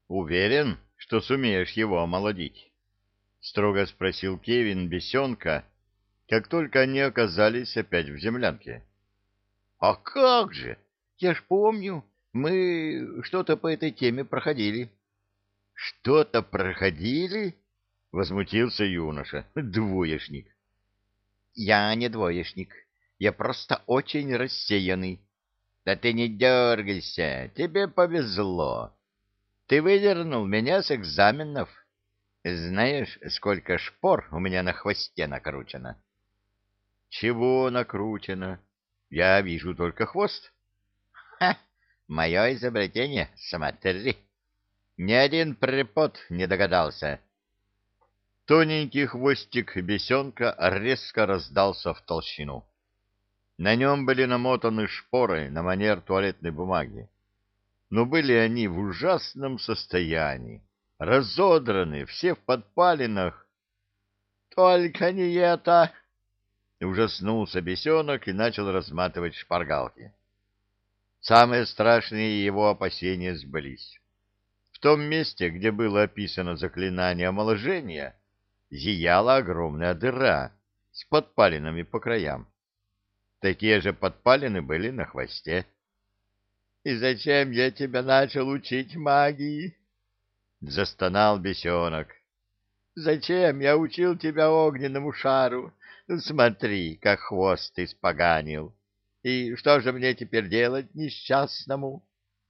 Уверен, что сумеешь его омолодить? — строго спросил Кевин бесенка, как только они оказались опять в землянке. — А как же? Я ж помню, мы что-то по этой теме проходили. — Что-то проходили? — возмутился юноша. — Двоечник. — Я не двоечник. Я просто очень рассеянный. Да ты не дергайся, тебе повезло. Ты выдернул меня с экзаменов. Знаешь, сколько шпор у меня на хвосте накручено? — Чего накручено? Я вижу только хвост. — Ха! Мое изобретение, смотри. Ни один препод не догадался. Тоненький хвостик бесенка резко раздался в толщину. На нем были намотаны шпоры на манер туалетной бумаги. Но были они в ужасном состоянии, разодраны, все в подпалинах. — Только не это! — ужаснулся бесенок и начал разматывать шпаргалки. Самые страшные его опасения сбылись. В том месте, где было описано заклинание омоложения, зияла огромная дыра с подпалинами по краям. Такие же подпалины были на хвосте. — И зачем я тебя начал учить магии? — застонал бесенок. — Зачем я учил тебя огненному шару? Смотри, как хвост испоганил. И что же мне теперь делать несчастному?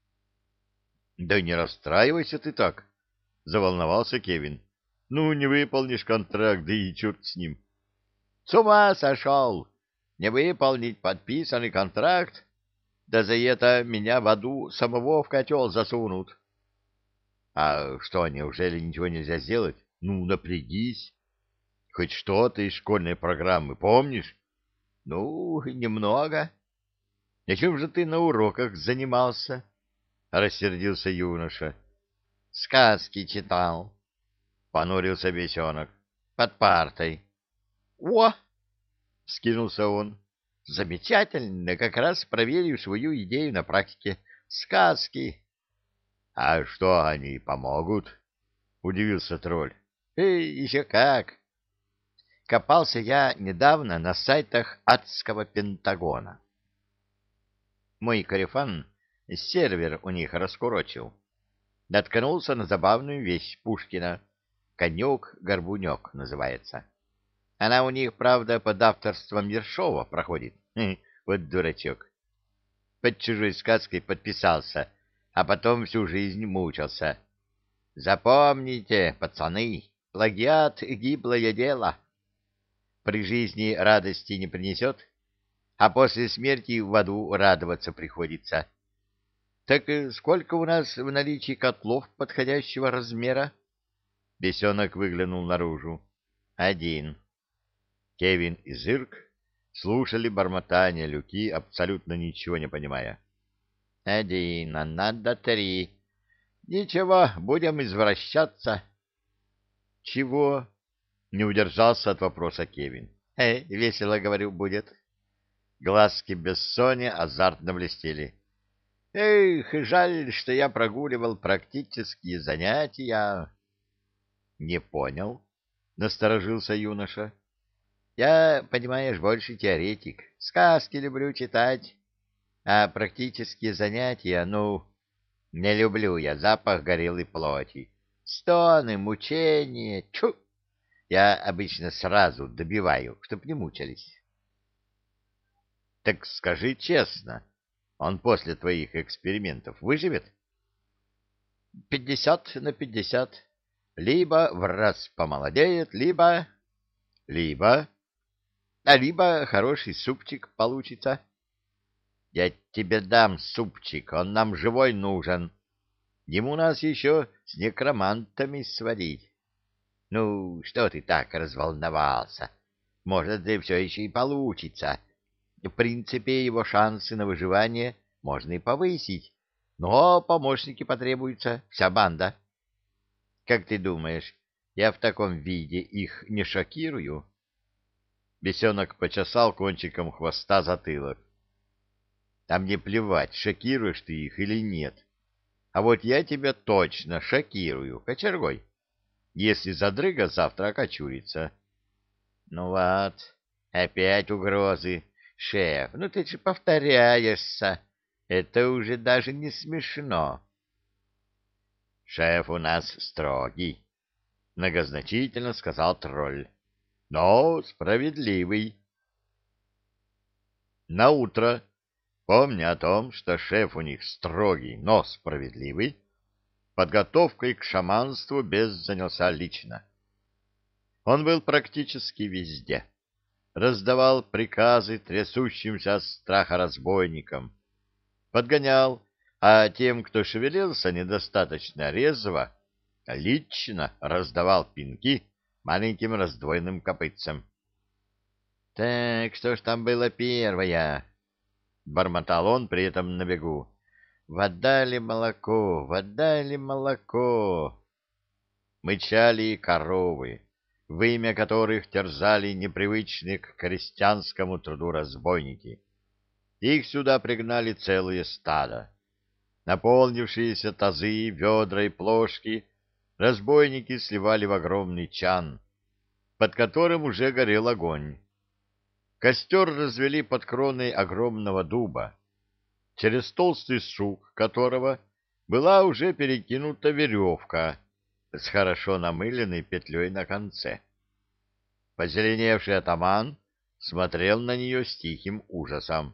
— Да не расстраивайся ты так, — заволновался Кевин. — Ну, не выполнишь контракт, да и черт с ним. — С ума сошел! Не выполнить подписанный контракт? Да за это меня в аду самого в котел засунут. — А что, неужели ничего нельзя сделать? Ну, напрягись. Хоть что-то из школьной программы помнишь? — Ну, немного. — А чем же ты на уроках занимался? — рассердился юноша. — Сказки читал. — понурился бесенок. — Под партой. — О! — вскинулся он. — Замечательно, как раз проверю свою идею на практике. Сказки. — А что они помогут? — удивился тролль. — Еще как. Копался я недавно на сайтах адского Пентагона. Мой корефан сервер у них раскурочил. Наткнулся на забавную вещь Пушкина. «Конек-горбунек» называется. Она у них, правда, под авторством Ершова проходит. Вот дурачок. Под чужой сказкой подписался, а потом всю жизнь мучился. Запомните, пацаны, плагиат — гиблое дело. При жизни радости не принесет, а после смерти в аду радоваться приходится. Так сколько у нас в наличии котлов подходящего размера? Бесенок выглянул наружу. Один. Кевин и Зырк слушали бормотание Люки, абсолютно ничего не понимая. Один, а надо три. Ничего, будем извращаться. Чего? Не удержался от вопроса Кевин. Весело, говорю, будет. Глазки Бессони азартно блестели. Эх, жаль, что я прогуливал практические занятия. Не понял, насторожился юноша. Я, понимаешь, больше теоретик. Сказки люблю читать, а практические занятия, ну, не люблю я запах горелой плоти. Стоны, мучения, чу! Я обычно сразу добиваю, чтоб не мучались. Так скажи честно, он после твоих экспериментов выживет? 50/50. Либо в раз помолодеет, либо... либо хороший супчик получится. Я тебе дам супчик, он нам живой нужен. Ему нас еще с некромантами сварить. Ну, что ты так разволновался? Может, и все еще и получится. В принципе, его шансы на выживание можно и повысить. Но помощники потребуются, вся банда. Как ты думаешь, я в таком виде их не шокирую? Бесенок почесал кончиком хвоста затылок. А мне плевать, шокируешь ты их или нет. А вот я тебя точно шокирую кочергой, если задрыга завтра окочурится. Ну вот, опять угрозы. Шеф, ну ты же повторяешься. Это уже даже не смешно. Шеф у нас строгий, многозначительно сказал тролль. Но справедливый. Наутро, помня о том, что шеф у них строгий, но справедливый, подготовкой к шаманству бес занялся лично. Он был практически везде. Раздавал приказы трясущимся от страха разбойникам, подгонял, а тем, кто шевелился недостаточно резво, лично раздавал пинки маленьким раздвоенным копытцам. — Так, что ж там было первое? — бормотал он при этом на бегу. — Вода ли молоко, вода ли молоко? Мычали коровы, вымя которых терзали непривычные к крестьянскому труду разбойники. Их сюда пригнали целые стада. Наполнившиеся тазы, ведра и плошки разбойники сливали в огромный чан, под которым уже горел огонь. Костер развели под кроной огромного дуба, через толстый сук которого была уже перекинута веревка с хорошо намыленной петлей на конце. Позеленевший атаман смотрел на нее с тихим ужасом.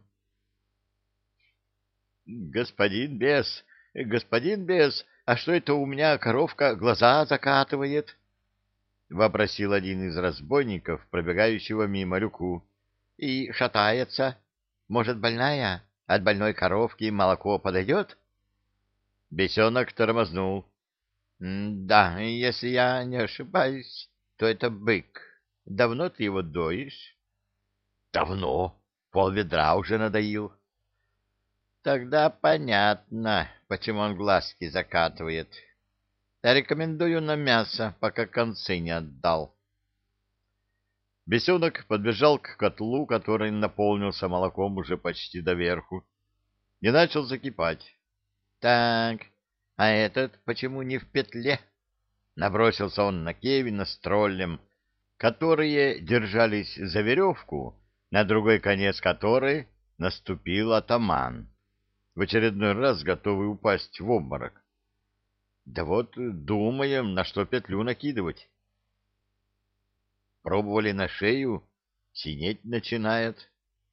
— господин бес, а что это у меня коровка глаза закатывает? — вопросил один из разбойников, пробегающего мимо Люку. — И шатается. Может, больная? От больной коровки молоко подойдет? Бесенок тормознул. — Да, если я не ошибаюсь, то это бык. Давно ты его доишь? — Давно. Полведра уже надоил. — Тогда понятно, почему он глазки закатывает. Рекомендую на мясо, пока концы не отдал. Бесенок подбежал к котлу, который наполнился молоком уже почти доверху, и начал закипать. — Так, а этот почему не в петле? Набросился он на Кевина с троллем, которые держались за веревку, на другой конец которой наступил атаман, в очередной раз готовый упасть в обморок. Да вот думаем, на что петлю накидывать. Пробовали на шею, синеть начинает.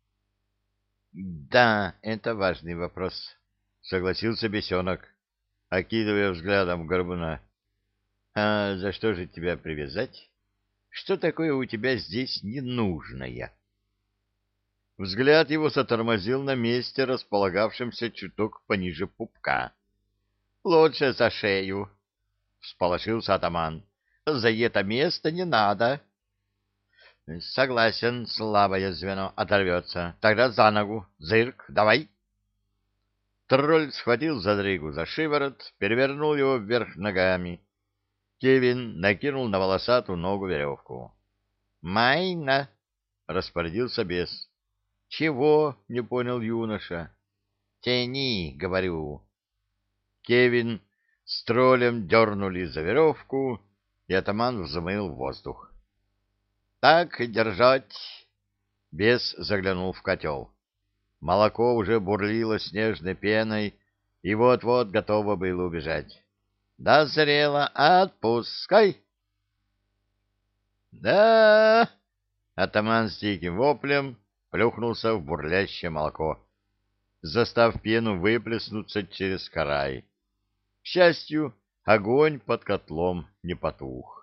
Да, это важный вопрос, согласился бесенок, окидывая взглядом горбуна. А за что же тебя привязать? Что такое у тебя здесь ненужное? Взгляд его затормозил на месте, располагавшемся чуток пониже пупка. — Лучше за шею, — всполошился атаман. — За это место не надо. — Согласен, слабое звено оторвется. Тогда за ногу. Зырк, давай. Тролль схватил задрыгу за шиворот, перевернул его вверх ногами. Кевин накинул на волосатую ногу веревку. — Майна! — распорядился бес. — Чего? — не понял юноша. — Тяни, говорю. Кевин с троллем дернули за веревку, и атаман взмыл в воздух. — Так держать! — бес заглянул в котел. Молоко уже бурлило снежной пеной и вот-вот готово было убежать. — Дозрело, отпускай! — Да! — атаман с диким воплем плюхнулся в бурлящее молоко, застав пену выплеснуться через край. К счастью, огонь под котлом не потух.